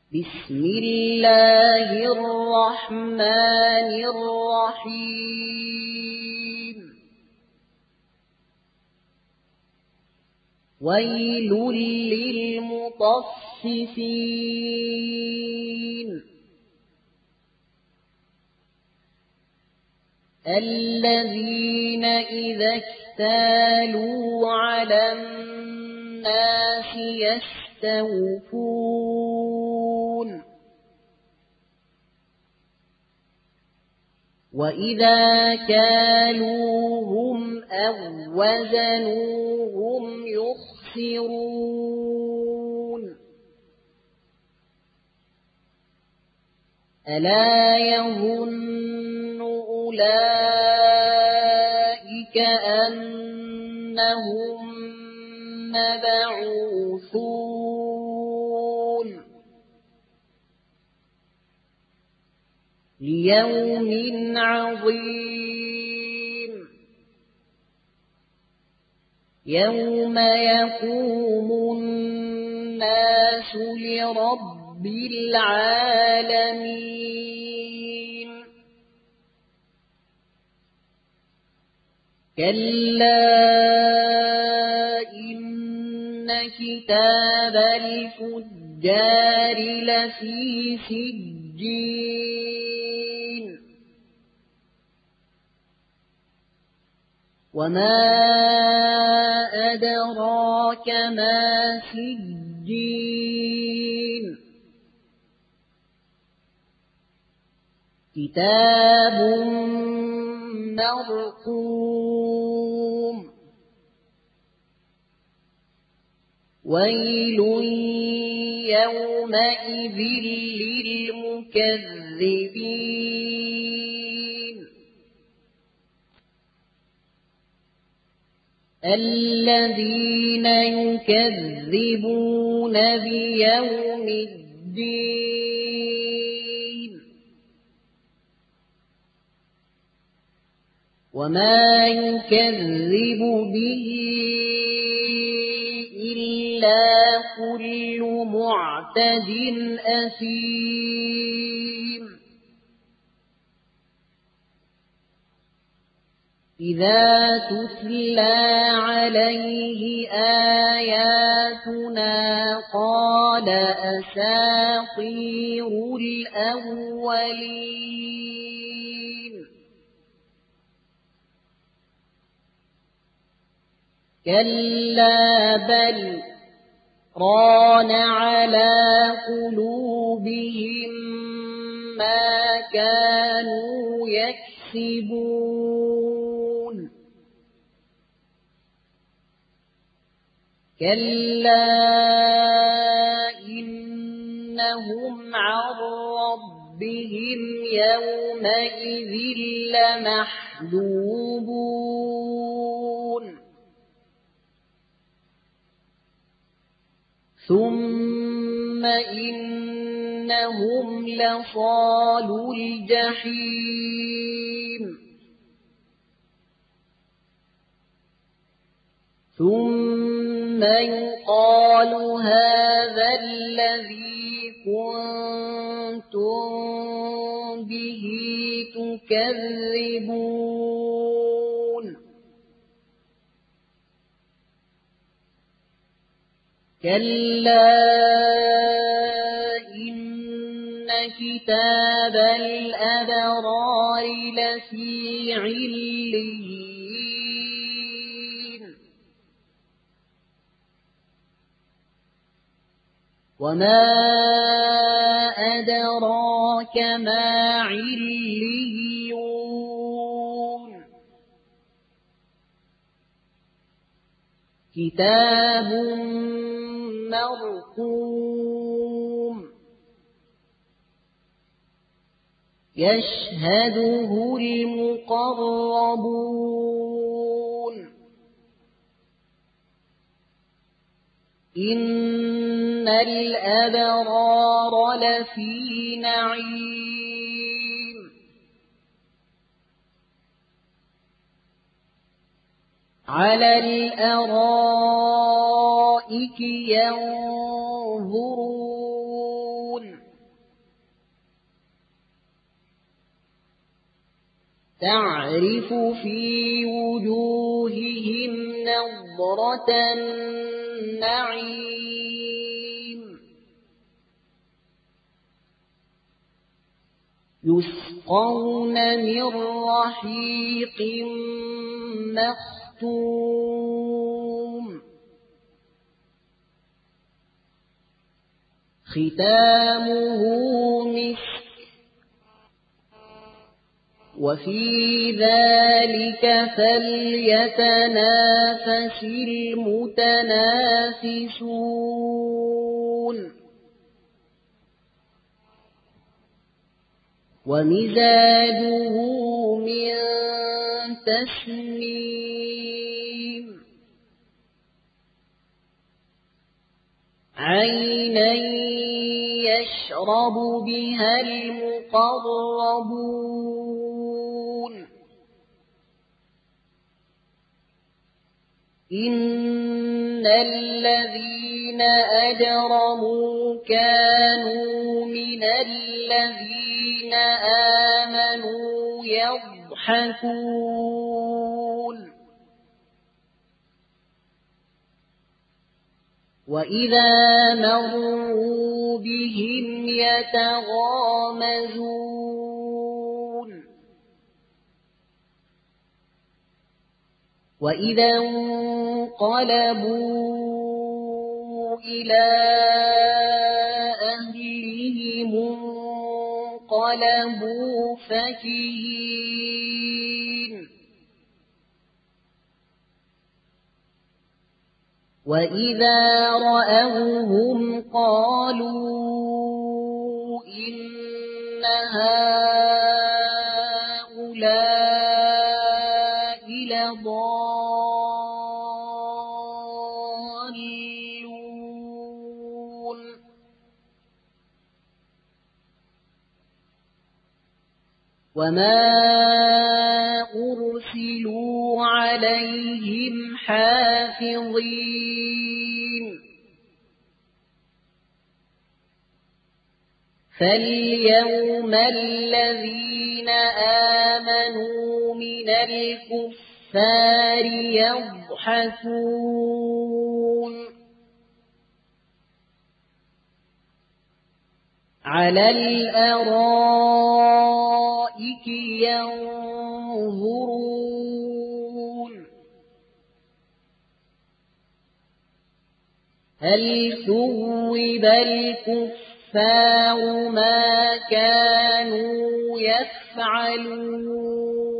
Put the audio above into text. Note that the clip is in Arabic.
بسم الله الرحمن الرحيم ويل للمطففين الذين إذا اكتالوا على الناس يستوفون وإذا كالوهم أو وزنوهم يخسرون ألا يظن أولئك أنهم مبعوثون ليوم عظيم يوم يقوم الناس لرب العالمين كلا إن كتاب الفجار لفي سجين وما أدراك ما سجين كتاب مرقوم ويل يومئذ للمكذبين الذين يكذبون بيوم الدين وما يكذب به إلا كل معتد أثيم إذا تتلى عليه آياتنا قال أساطير الأولين كلا بل ران على قلوبهم ما كانوا يكسبون كلا إنهم عن ربهم يومئذ لمحجوبون ثم إنهم لصالو الجحيم ثم يقال هذا الذي كنتم به تكذبون كلا إن كتاب الأبرار لفي عليين وما أدراك ما عليون كتاب مرقوم يشهده المقربون إن الأبرار لفي نعيم على الأرائك ينظرون تعرف في وجوههم نضرة النعيم يسقون من رحيق مختوم ختامه مسك وفي ذلك فليتنافس المتنافسون ومزاجه من تسنيم عينا يشرب بها المقربون إن الذين أجرموا كانوا من الذين آمنوا يضحكون وإذا مروا بهم يتغامزون وإذا انقلبوا إلى أهلهم انقلبوا فكهين وإذا رأوهم قالوا إن هؤلاء لضالون وما أرسلوا عليهم حافظين فاليوم الذين آمنوا من الكفار يضحكون على الأرائك ينظرون هل ثوب الكفار ما كانوا يفعلون